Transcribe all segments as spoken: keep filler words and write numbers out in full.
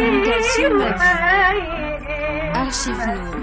Une Kalsoum ma vie. Archive Nour.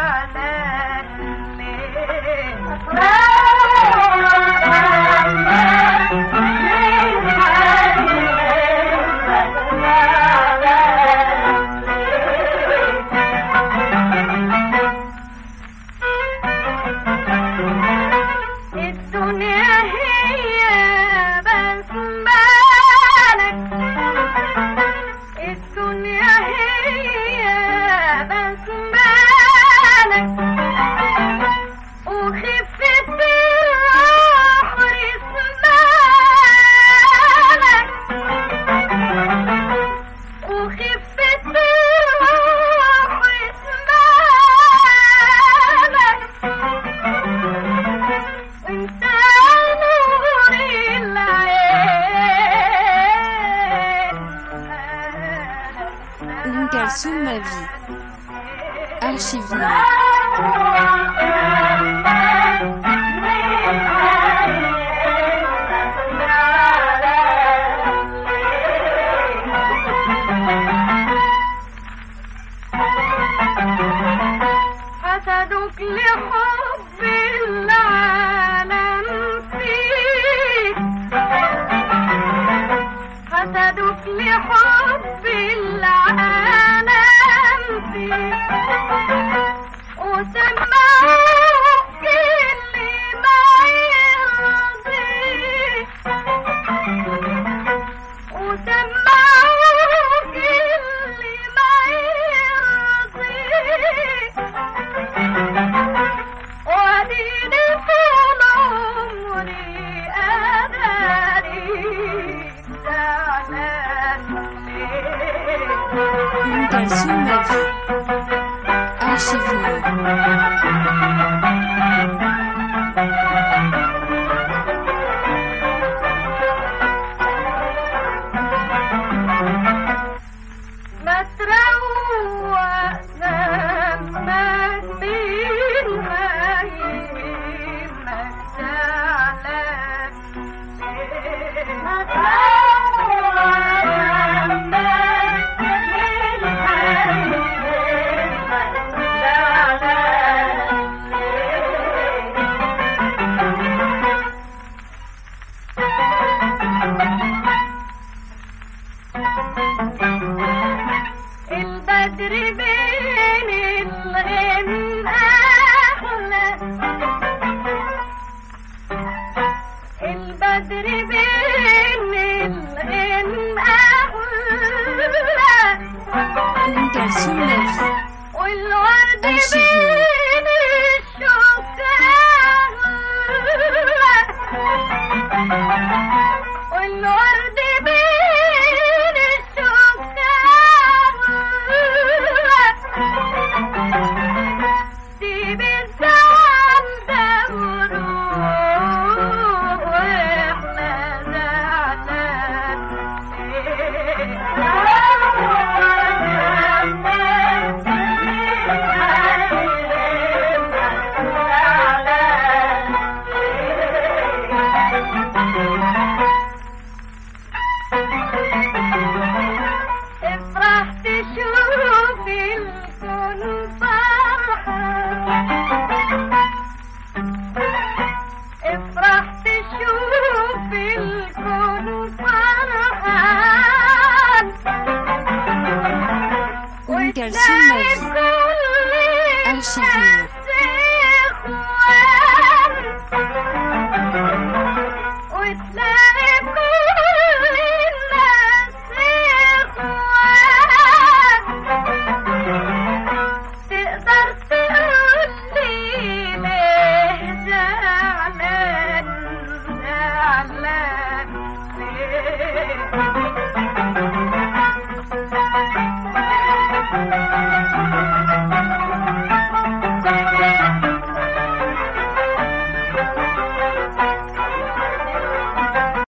Une Kalsoum ma vie. Archive Nour. حسدك لحب العالم فيك، حسدك لحب العالم فيك، وسمعوك اللي ما يرضيك، وسمعوك اللي ما يرضيك، واديني طول عمري أداري زعلان ليك. Une Kalsoum ma vie. Archive Nour. ما تروق ذنبك مين ما يهمك زعلان ليه. ما تروق ذنبك مين ما يهمك زعلان البدر بين الغيم أحلى، البدر بين الغيم أحلى، Une Kalsoum ma vie. والورد Archive Nour. بين الشوك أغلى، والورد بين الشوك أغلى، سيب الزعل ده وروح واحنا زعلان افرح تشوف الكون فرحان، افرح تشوف الكون فرحان، Une Kalsoum ma vie. وتلاقي كل Archive Nour.